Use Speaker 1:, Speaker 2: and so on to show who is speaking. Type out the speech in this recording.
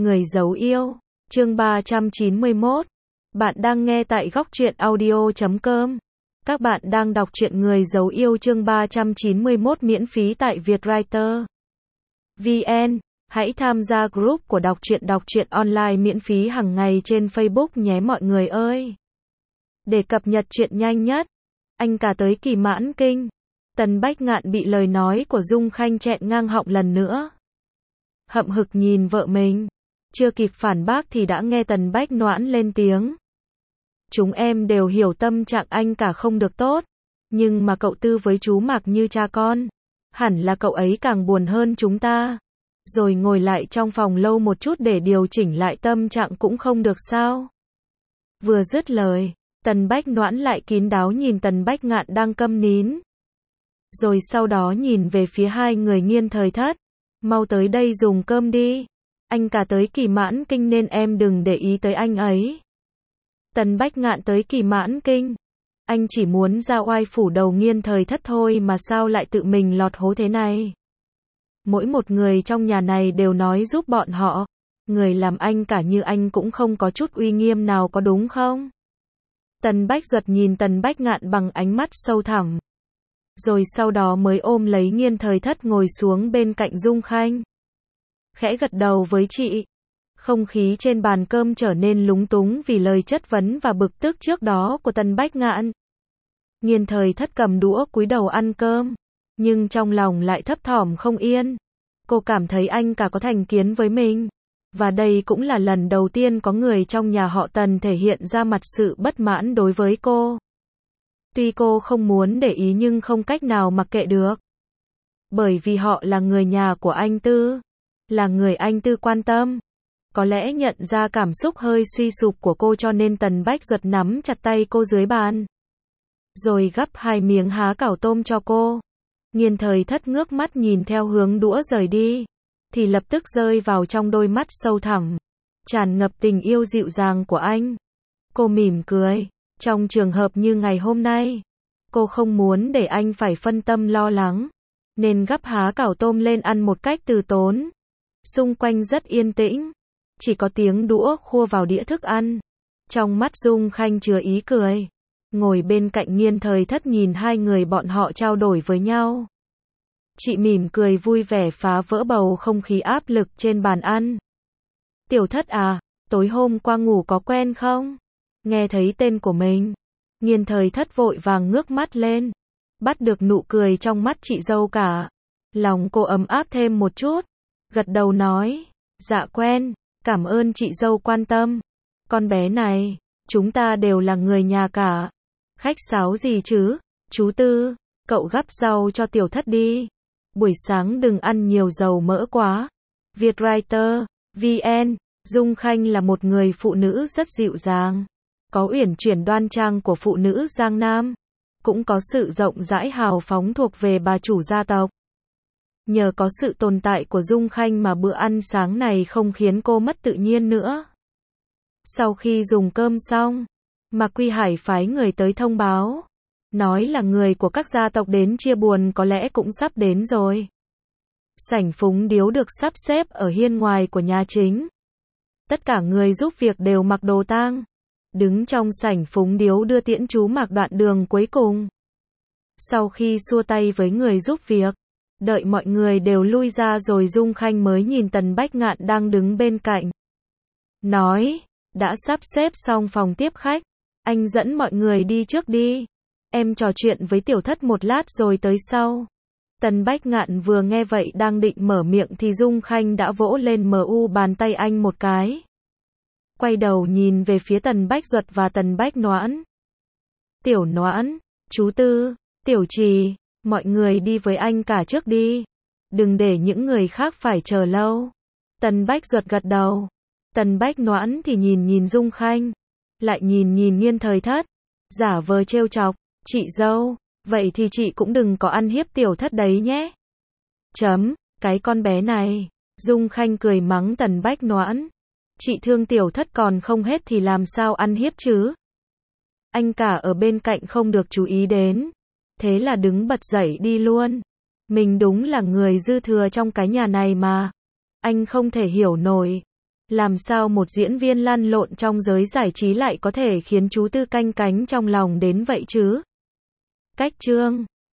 Speaker 1: Người giấu yêu, chương 391. Bạn đang nghe tại góc truyện audio.com. Các bạn đang đọc truyện Người giấu yêu chương 391 miễn phí tại Vietwriter VN. Hãy tham gia group của đọc truyện online miễn phí hàng ngày trên Facebook nhé mọi người ơi. Để cập nhật chuyện nhanh nhất, anh cả tới kỳ mãn kinh. Tần Bách Ngạn bị lời nói của Dung Khanh chẹn ngang họng lần nữa. Hậm hực nhìn vợ mình, chưa kịp phản bác thì đã nghe Tần Bách Noãn lên tiếng. Chúng em đều hiểu tâm trạng anh cả không được tốt, nhưng mà cậu Tư với chú Mạc như cha con, hẳn là cậu ấy càng buồn hơn chúng ta. Rồi ngồi lại trong phòng lâu một chút để điều chỉnh lại tâm trạng cũng không được sao? Vừa dứt lời, Tần Bách Noãn lại kín đáo nhìn Tần Bách Ngạn đang câm nín. Rồi sau đó nhìn về phía hai người Nghiên Thời Thất. Mau tới đây dùng cơm đi. Anh cả tới kỳ mãn kinh nên em đừng để ý tới anh ấy. Tần Bách Ngạn tới kỳ mãn kinh. Anh chỉ muốn ra oai phủ đầu Nghiên Thời Thất thôi mà sao lại tự mình lọt hố thế này. Mỗi một người trong nhà này đều nói giúp bọn họ. Người làm anh cả như anh cũng không có chút uy nghiêm nào có đúng không? Tần Bách Duật nhìn Tần Bách Ngạn bằng ánh mắt sâu thẳm. Rồi sau đó mới ôm lấy Nghiên Thời Thất ngồi xuống bên cạnh Dung Khanh. Khẽ gật đầu với chị. Không khí trên bàn cơm trở nên lúng túng vì lời chất vấn và bực tức trước đó của Tần Bách Ngạn. Nghiên Thời Thất cầm đũa cúi đầu ăn cơm, nhưng trong lòng lại thấp thỏm không yên. Cô cảm thấy anh cả có thành kiến với mình. Và đây cũng là lần đầu tiên có người trong nhà họ Tần thể hiện ra mặt sự bất mãn đối với cô. Tuy cô không muốn để ý nhưng không cách nào mặc kệ được. Bởi vì họ là người nhà của anh Tư, là người anh Tư quan tâm. Có lẽ nhận ra cảm xúc hơi suy sụp của cô cho nên Tần Bách Duật nắm chặt tay cô dưới bàn. Rồi gắp 2 miếng há cảo tôm cho cô. Nghiên Thời Thất ngước mắt nhìn theo hướng đũa rời đi, thì lập tức rơi vào trong đôi mắt sâu thẳm, tràn ngập tình yêu dịu dàng của anh. Cô mỉm cười. Trong trường hợp như ngày hôm nay, cô không muốn để anh phải phân tâm lo lắng, nên gắp há cảo tôm lên ăn một cách từ tốn. Xung quanh rất yên tĩnh, chỉ có tiếng đũa khua vào đĩa thức ăn. Trong mắt Dung Khanh chứa ý cười, ngồi bên cạnh Nghiên Thời Thất nhìn hai người bọn họ trao đổi với nhau. Chị mỉm cười vui vẻ phá vỡ bầu không khí áp lực trên bàn ăn. Tiểu Thất à, tối hôm qua ngủ có quen không? Nghe thấy tên của mình, Nghiên Thời Thất vội vàng ngước mắt lên, bắt được nụ cười trong mắt chị dâu cả. Lòng cô ấm áp thêm một chút, gật đầu nói, dạ quen, cảm ơn chị dâu quan tâm. Con bé này, chúng ta đều là người nhà cả. Khách sáo gì chứ, chú Tư, cậu gắp rau cho Tiểu Thất đi. Buổi sáng đừng ăn nhiều dầu mỡ quá. Vietwriter VN. Dung Khanh là một người phụ nữ rất dịu dàng, có uyển chuyển đoan trang của phụ nữ Giang Nam, cũng có sự rộng rãi hào phóng thuộc về bà chủ gia tộc. Nhờ có sự tồn tại của Dung Khanh mà bữa ăn sáng này không khiến cô mất tự nhiên nữa. Sau khi dùng cơm xong, Mạc Quy Hải phái người tới thông báo, nói là người của các gia tộc đến chia buồn có lẽ cũng sắp đến rồi. Sảnh phúng điếu được sắp xếp ở hiên ngoài của nhà chính. Tất cả người giúp việc đều mặc đồ tang, đứng trong sảnh phúng điếu đưa tiễn chú Mạc đoạn đường cuối cùng. Sau khi xua tay với người giúp việc, đợi mọi người đều lui ra rồi Dung Khanh mới nhìn Tần Bách Ngạn đang đứng bên cạnh. Nói, đã sắp xếp xong phòng tiếp khách, anh dẫn mọi người đi trước đi. Em trò chuyện với Tiểu Thất một lát rồi tới sau. Tần Bách Ngạn vừa nghe vậy đang định mở miệng thì Dung Khanh đã vỗ lên bàn tay anh một cái. Quay đầu nhìn về phía Tần Bách Duật và Tần Bách Noãn. Tiểu Noãn, chú Tư, Tiểu Trì, mọi người đi với anh cả trước đi. Đừng để những người khác phải chờ lâu. Tần Bách Duật gật đầu. Tần Bách Noãn thì nhìn Dung Khanh, lại nhìn Nghiên Thời Thất, giả vờ trêu chọc, chị dâu, vậy thì chị cũng đừng có ăn hiếp Tiểu Thất đấy nhé. Cái con bé này. Dung Khanh cười mắng Tần Bách Noãn. Chị thương Tiểu Thất còn không hết thì làm sao ăn hiếp chứ? Anh cả ở bên cạnh không được chú ý đến, thế là đứng bật dậy đi luôn. Mình đúng là người dư thừa trong cái nhà này mà. Anh không thể hiểu nổi. Làm sao một diễn viên lăn lộn trong giới giải trí lại có thể khiến chú Tư canh cánh trong lòng đến vậy chứ? Cách chương